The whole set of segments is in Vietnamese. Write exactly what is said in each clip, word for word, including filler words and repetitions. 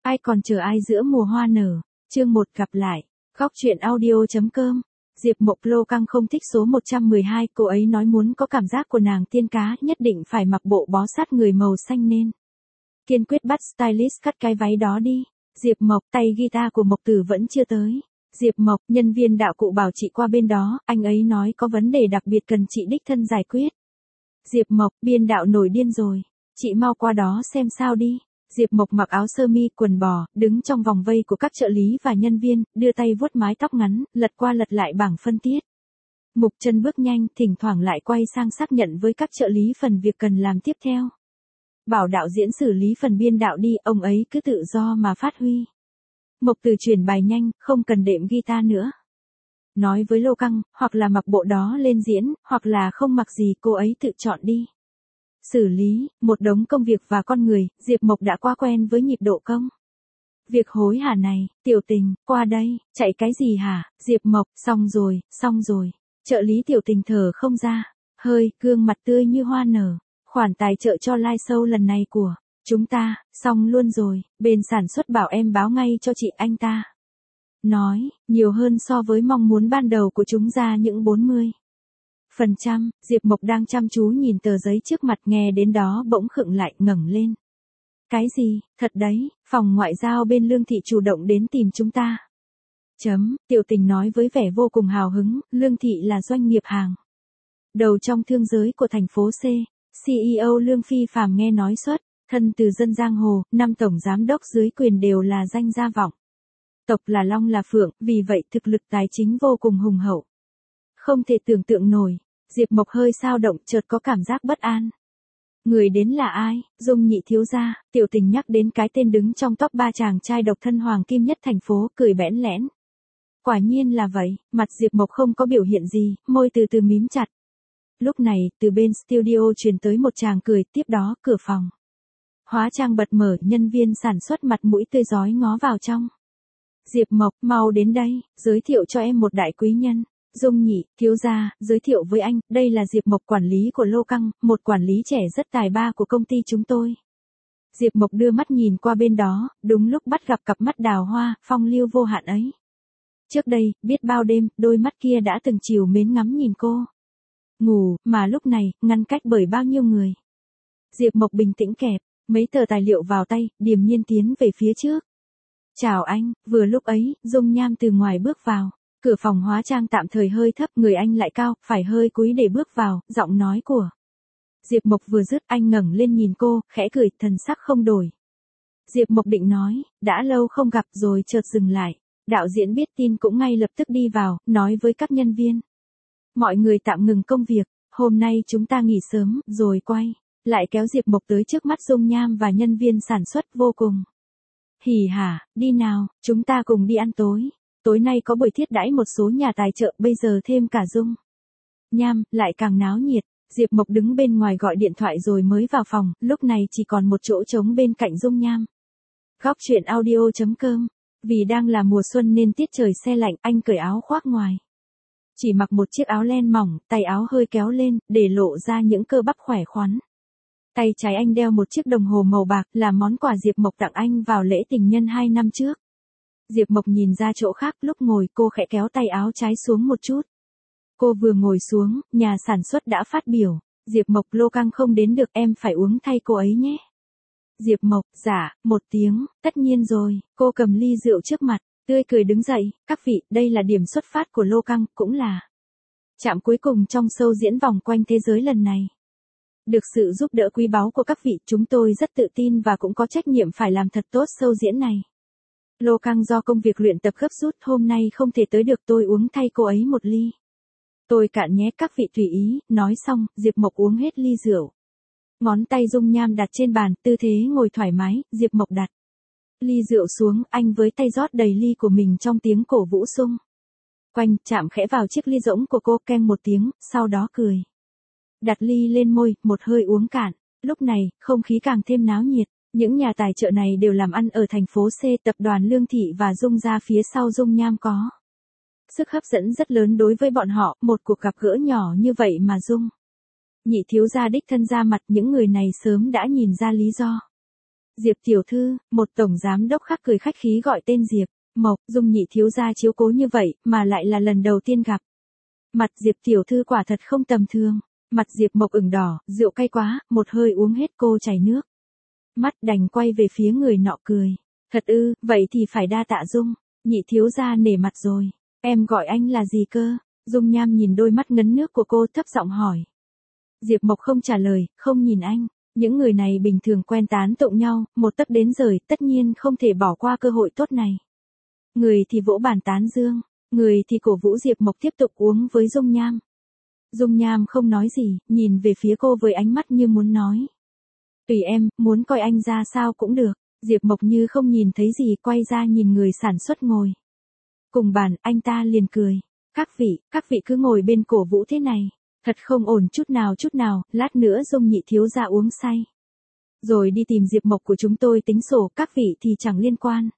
Ai còn chờ ai giữa mùa hoa nở. Chương một gặp lại. Góc truyện audio.com. Diệp Mộc Lô Căng không thích số một trăm mười hai, cô ấy nói muốn có cảm giác của nàng tiên cá, nhất định phải mặc bộ bó sát người màu xanh nên. Kiên quyết bắt stylist cắt cái váy đó đi. Diệp Mộc, tay guitar của Mộc Tử vẫn chưa tới. Diệp Mộc, nhân viên đạo cụ bảo chị qua bên đó, anh ấy nói có vấn đề đặc biệt cần chị đích thân giải quyết. Diệp Mộc, biên đạo nổi điên rồi. Chị mau qua đó xem sao đi. Diệp Mộc mặc áo sơ mi, quần bò, đứng trong vòng vây của các trợ lý và nhân viên, đưa tay vuốt mái tóc ngắn, lật qua lật lại bảng phân tiết. Mục Chân bước nhanh, thỉnh thoảng lại quay sang xác nhận với các trợ lý phần việc cần làm tiếp theo. Bảo đạo diễn xử lý phần biên đạo đi, ông ấy cứ tự do mà phát huy. Mộc Tử chuyển bài nhanh, không cần đệm guitar nữa. Nói với Lô Căng, hoặc là mặc bộ đó lên diễn, hoặc là không mặc gì, cô ấy tự chọn đi. Xử lý, một đống công việc và con người, Diệp Mộc đã quá quen với nhịp độ công. Việc hối hả này, Tiểu Tình, qua đây, chạy cái gì hả, Diệp Mộc, xong rồi, xong rồi. Trợ lý Tiểu Tình thở không ra, hơi, gương mặt tươi như hoa nở. Khoản tài trợ cho live show lần này của chúng ta, xong luôn rồi, bên sản xuất bảo em báo ngay cho chị anh ta. Nói, nhiều hơn so với mong muốn ban đầu của chúng ra những bốn mươi phần trăm, Diệp Mộc đang chăm chú nhìn tờ giấy trước mặt, nghe đến đó bỗng khựng lại, ngẩng lên. Cái gì, thật đấy, phòng ngoại giao bên Lương Thị chủ động đến tìm chúng ta. Chấm, Tiểu Tình nói với vẻ vô cùng hào hứng, Lương Thị là doanh nghiệp hàng đầu trong thương giới của thành phố C. xê e ô Lương Phi Phàm nghe nói xuất thân từ dân giang hồ, năm tổng giám đốc dưới quyền đều là danh gia vọng tộc, là long là phượng, vì vậy thực lực tài chính vô cùng hùng hậu. Không thể tưởng tượng nổi. Diệp Mộc hơi xao động, chợt có cảm giác bất an. Người đến là ai? Dung Nhị thiếu gia. Tiểu Tình nhắc đến cái tên đứng trong top ba chàng trai độc thân hoàng kim nhất thành phố, cười bẽn lẽn. Quả nhiên là vậy, mặt Diệp Mộc không có biểu hiện gì, môi từ từ mím chặt. Lúc này, từ bên studio truyền tới một tràng cười, tiếp đó, cửa phòng hóa trang bật mở, nhân viên sản xuất mặt mũi tươi rói ngó vào trong. Diệp Mộc, mau đến đây, giới thiệu cho em một đại quý nhân. Dung Nhị, thiếu gia, giới thiệu với anh, đây là Diệp Mộc, quản lý của Lô Căng, một quản lý trẻ rất tài ba của công ty chúng tôi. Diệp Mộc đưa mắt nhìn qua bên đó, đúng lúc bắt gặp cặp mắt đào hoa, phong lưu vô hạn ấy. Trước đây, biết bao đêm, đôi mắt kia đã từng chiều mến ngắm nhìn cô. Ngủ, mà lúc này, ngăn cách bởi bao nhiêu người. Diệp Mộc bình tĩnh kẹp mấy tờ tài liệu vào tay, điềm nhiên tiến về phía trước. Chào anh, vừa lúc ấy, Dung Nham từ ngoài bước vào. Cửa phòng hóa trang tạm thời hơi thấp, người anh lại cao, phải hơi cúi để bước vào, giọng nói của Diệp Mộc vừa dứt, anh ngẩng lên nhìn cô, khẽ cười, thần sắc không đổi. Diệp Mộc định nói, đã lâu không gặp, rồi chợt dừng lại. Đạo diễn biết tin cũng ngay lập tức đi vào, nói với các nhân viên. Mọi người tạm ngừng công việc, hôm nay chúng ta nghỉ sớm, rồi quay lại kéo Diệp Mộc tới trước mắt Dung Nham và nhân viên sản xuất, vô cùng hỉ hả, đi nào, chúng ta cùng đi ăn tối. Tối nay có buổi thiết đãi một số nhà tài trợ, bây giờ thêm cả Dung Nham, lại càng náo nhiệt. Diệp Mộc đứng bên ngoài gọi điện thoại rồi mới vào phòng, lúc này chỉ còn một chỗ trống bên cạnh Dung Nham. Góc truyện audio.com. Vì đang là mùa xuân nên tiết trời se lạnh, anh cởi áo khoác ngoài. Chỉ mặc một chiếc áo len mỏng, tay áo hơi kéo lên, để lộ ra những cơ bắp khỏe khoắn. Tay trái anh đeo một chiếc đồng hồ màu bạc, là món quà Diệp Mộc tặng anh vào lễ tình nhân hai năm trước. Diệp Mộc nhìn ra chỗ khác, lúc ngồi cô khẽ kéo tay áo trái xuống một chút. Cô vừa ngồi xuống, nhà sản xuất đã phát biểu. Diệp Mộc, Lô Căng không đến được, em phải uống thay cô ấy nhé. Diệp Mộc, dạ, một tiếng, tất nhiên rồi. Cô cầm ly rượu trước mặt, tươi cười đứng dậy. Các vị, đây là điểm xuất phát của Lô Căng, cũng là trạm cuối cùng trong show diễn vòng quanh thế giới lần này. Được sự giúp đỡ quý báu của các vị, chúng tôi rất tự tin và cũng có trách nhiệm phải làm thật tốt show diễn này. Lô Căng do công việc luyện tập gấp rút, hôm nay không thể tới được, tôi uống thay cô ấy một ly. Tôi cạn nhé, các vị tùy ý. Nói xong, Diệp Mộc uống hết ly rượu. Ngón tay Dung Nham đặt trên bàn, tư thế ngồi thoải mái, Diệp Mộc đặt ly rượu xuống, anh với tay rót đầy ly của mình trong tiếng cổ vũ sung quanh, chạm khẽ vào chiếc ly rỗng của cô, keng một tiếng, sau đó cười. Đặt ly lên môi, một hơi uống cạn. Lúc này, không khí càng thêm náo nhiệt. Những nhà tài trợ này đều làm ăn ở thành phố C, tập đoàn Lương Thị và Dung gia phía sau Dung Nham có sức hấp dẫn rất lớn đối với bọn họ, một cuộc gặp gỡ nhỏ như vậy mà Dung Nhị thiếu gia đích thân ra mặt, những người này sớm đã nhìn ra lý do. Diệp tiểu thư, một tổng giám đốc khác cười khách khí gọi tên Diệp Mộc, Dung nhị thiếu gia chiếu cố như vậy, mà lại là lần đầu tiên gặp. Mặt Diệp tiểu thư quả thật không tầm thường. Mặt Diệp Mộc ửng đỏ, rượu cay quá, một hơi uống hết cô chảy nước. Mắt đành quay về phía người nọ cười. Thật ư, vậy thì phải đa tạ Dung, nhị thiếu gia nể mặt rồi. Em gọi anh là gì cơ? Dung Nham nhìn đôi mắt ngấn nước của cô thấp giọng hỏi. Diệp Mộc không trả lời, không nhìn anh. Những người này bình thường quen tán tụng nhau, một tấc đến rời, tất nhiên không thể bỏ qua cơ hội tốt này. Người thì vỗ bàn tán dương, người thì cổ vũ Diệp Mộc tiếp tục uống với Dung Nham. Dung Nham không nói gì, nhìn về phía cô với ánh mắt như muốn nói. Tùy em, muốn coi anh ra sao cũng được. Diệp Mộc như không nhìn thấy gì, quay ra nhìn người sản xuất ngồi cùng bàn, anh ta liền cười. Các vị, các vị cứ ngồi bên cổ vũ thế này. Thật không ổn chút nào chút nào, lát nữa Dung nhị thiếu gia uống say. Rồi đi tìm Diệp Mộc của chúng tôi tính sổ, các vị thì chẳng liên quan.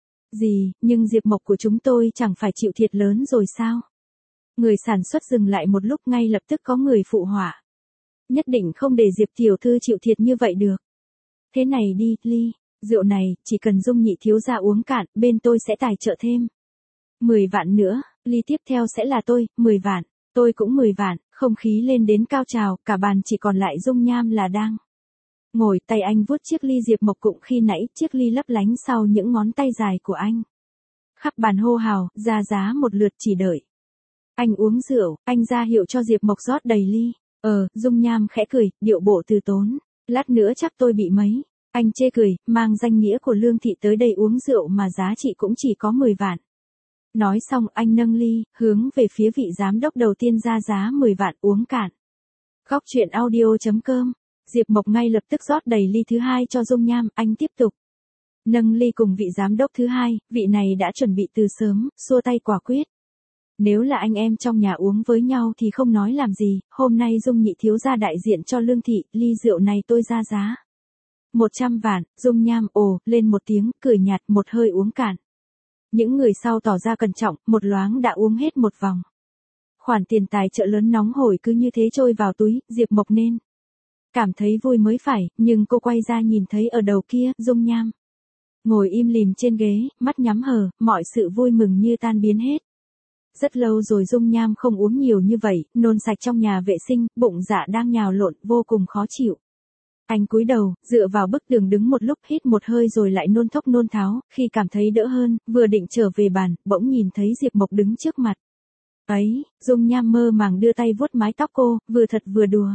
Gì, nhưng Diệp Mộc của chúng tôi chẳng phải chịu thiệt lớn rồi sao? Người sản xuất dừng lại một lúc, ngay lập tức có người phụ họa. Nhất định không để Diệp tiểu thư chịu thiệt như vậy được. Thế này đi, ly, rượu này, chỉ cần Dung nhị thiếu gia uống cạn, bên tôi sẽ tài trợ thêm. mười vạn nữa, ly tiếp theo sẽ là tôi, mười vạn, tôi cũng mười vạn, không khí lên đến cao trào, cả bàn chỉ còn lại Dung Nham là đang ngồi, tay anh vuốt chiếc ly. Diệp Mộc cũng khi nãy, chiếc ly lấp lánh sau những ngón tay dài của anh. Khắp bàn hô hào, ra giá một lượt chỉ đợi. Anh uống rượu, anh ra hiệu cho Diệp Mộc rót đầy ly. Ờ, Dung Nham khẽ cười, điệu bộ từ tốn. Lát nữa chắc tôi bị mấy. Anh chê cười, mang danh nghĩa của Lương Thị tới đây uống rượu mà giá trị cũng chỉ có mười vạn. Nói xong anh nâng ly, hướng về phía vị giám đốc đầu tiên ra giá mười vạn uống cạn. Góc truyện audio chấm com. Diệp Mộc ngay lập tức rót đầy ly thứ hai cho Dung Nham, anh tiếp tục nâng ly cùng vị giám đốc thứ hai, vị này đã chuẩn bị từ sớm, xua tay quả quyết. Nếu là anh em trong nhà uống với nhau thì không nói làm gì, hôm nay Dung nhị thiếu gia đại diện cho Lương Thị, ly rượu này tôi ra giá một trăm vạn, Dung Nham ồ, lên một tiếng, cười nhạt, một hơi uống cạn. Những người sau tỏ ra cẩn trọng, một loáng đã uống hết một vòng. Khoản tiền tài trợ lớn nóng hổi cứ như thế trôi vào túi, Diệp Mộc nên cảm thấy vui mới phải, nhưng cô quay ra nhìn thấy ở đầu kia, Dung Nham ngồi im lìm trên ghế, mắt nhắm hờ, mọi sự vui mừng như tan biến hết. Rất lâu rồi Dung Nham không uống nhiều như vậy, nôn sạch trong nhà vệ sinh, bụng dạ đang nhào lộn, vô cùng khó chịu. Anh cúi đầu, dựa vào bức tường đứng một lúc, hít một hơi rồi lại nôn thốc nôn tháo, khi cảm thấy đỡ hơn, vừa định trở về bàn, bỗng nhìn thấy Diệp Mộc đứng trước mặt. Ấy, Dung Nham mơ màng đưa tay vuốt mái tóc cô, vừa thật vừa đùa.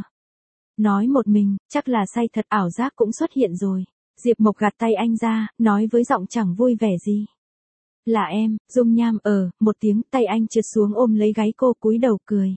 Nói một mình, chắc là say thật, ảo giác cũng xuất hiện rồi. Diệp Mộc gạt tay anh ra, nói với giọng chẳng vui vẻ gì. Là em, Dung Nham ờ, một tiếng, tay anh trượt xuống ôm lấy gáy cô, cúi đầu cười.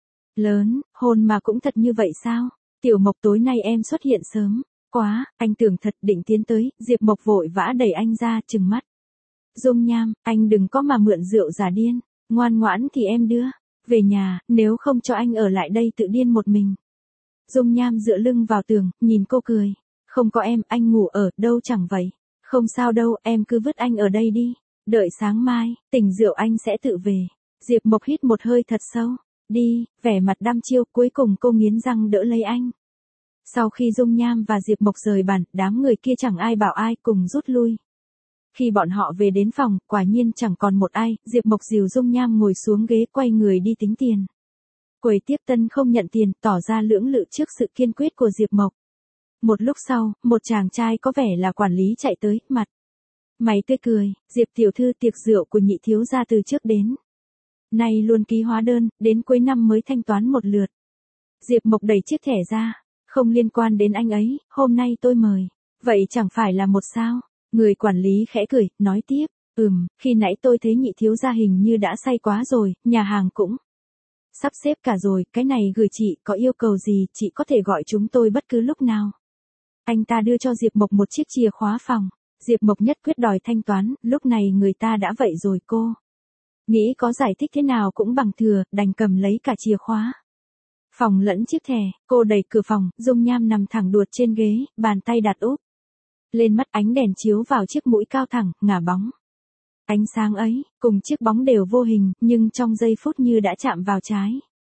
Lớn, hôn mà cũng thật như vậy sao? Tiểu Mộc tối nay em xuất hiện sớm, quá, anh tưởng thật định tiến tới, Diệp Mộc vội vã đẩy anh ra, trừng mắt. Dung Nham, anh đừng có mà mượn rượu giả điên, ngoan ngoãn thì em đưa về nhà, nếu không cho anh ở lại đây tự điên một mình. Dung Nham dựa lưng vào tường, nhìn cô cười. Không có em, anh ngủ ở đâu chẳng vậy. Không sao đâu, em cứ vứt anh ở đây đi. Đợi sáng mai, tỉnh rượu anh sẽ tự về. Diệp Mộc hít một hơi thật sâu. Đi, vẻ mặt đăm chiêu, cuối cùng cô nghiến răng đỡ lấy anh. Sau khi Dung Nham và Diệp Mộc rời bàn, đám người kia chẳng ai bảo ai, cùng rút lui. Khi bọn họ về đến phòng, quả nhiên chẳng còn một ai, Diệp Mộc dìu Dung Nham ngồi xuống ghế, quay người đi tính tiền. Quầy tiếp tân không nhận tiền, tỏ ra lưỡng lự trước sự kiên quyết của Diệp Mộc. Một lúc sau, một chàng trai có vẻ là quản lý chạy tới, mặt mày tươi cười, Diệp tiểu thư, tiệc rượu của nhị thiếu gia từ trước đến nay luôn ký hóa đơn, đến cuối năm mới thanh toán một lượt. Diệp Mộc đẩy chiếc thẻ ra, không liên quan đến anh ấy, hôm nay tôi mời. Vậy chẳng phải là một sao? Người quản lý khẽ cười, nói tiếp, ừm, khi nãy tôi thấy nhị thiếu gia hình như đã say quá rồi, nhà hàng cũng sắp xếp cả rồi, cái này gửi chị, có yêu cầu gì, chị có thể gọi chúng tôi bất cứ lúc nào. Anh ta đưa cho Diệp Mộc một chiếc chìa khóa phòng. Diệp Mộc nhất quyết đòi thanh toán, lúc này người ta đã vậy rồi cô nghĩ có giải thích thế nào cũng bằng thừa, đành cầm lấy cả chìa khóa phòng lẫn chiếc thẻ. Cô đẩy cửa phòng, Dung Nham nằm thẳng đuột trên ghế, bàn tay đặt úp lên mắt, ánh đèn chiếu vào chiếc mũi cao thẳng, ngả bóng. Ánh sáng ấy, cùng chiếc bóng đều vô hình, nhưng trong giây phút như đã chạm vào trái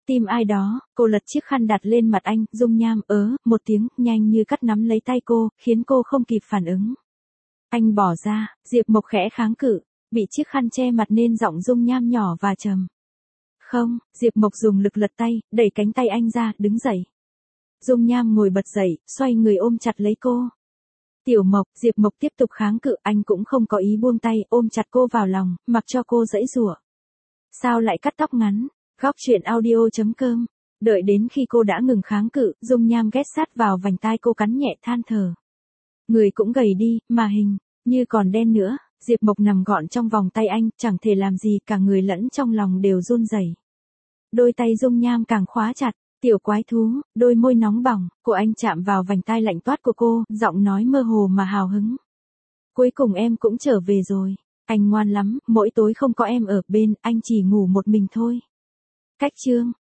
Tim ai đó, cô lật chiếc khăn đặt lên mặt anh, Dung Nham ớ, một tiếng, nhanh như cắt nắm lấy tay cô, khiến cô không kịp phản ứng. Anh bỏ ra, Diệp Mộc khẽ kháng cự, bị chiếc khăn che mặt nên giọng Dung Nham nhỏ và trầm. Không, Diệp Mộc dùng lực lật tay, đẩy cánh tay anh ra, đứng dậy. Dung Nham ngồi bật dậy, xoay người ôm chặt lấy cô. Tiểu Mộc, Diệp Mộc tiếp tục kháng cự, anh cũng không có ý buông tay, ôm chặt cô vào lòng, mặc cho cô giãy giụa. Sao lại cắt tóc ngắn? Góc truyện audio chấm com. Đợi đến khi cô đã ngừng kháng cự, Dung Nham ghé sát vào vành tai cô cắn nhẹ than thở. Người cũng gầy đi, mà hình như còn đen nữa. Diệp Mộc nằm gọn trong vòng tay anh, chẳng thể làm gì, cả người lẫn trong lòng đều run rẩy. Đôi tay Dung Nham càng khóa chặt, tiểu quái thú, đôi môi nóng bỏng, của anh chạm vào vành tai lạnh toát của cô, giọng nói mơ hồ mà hào hứng. Cuối cùng em cũng trở về rồi. Anh ngoan lắm, mỗi tối không có em ở bên, anh chỉ ngủ một mình thôi. Cách chương.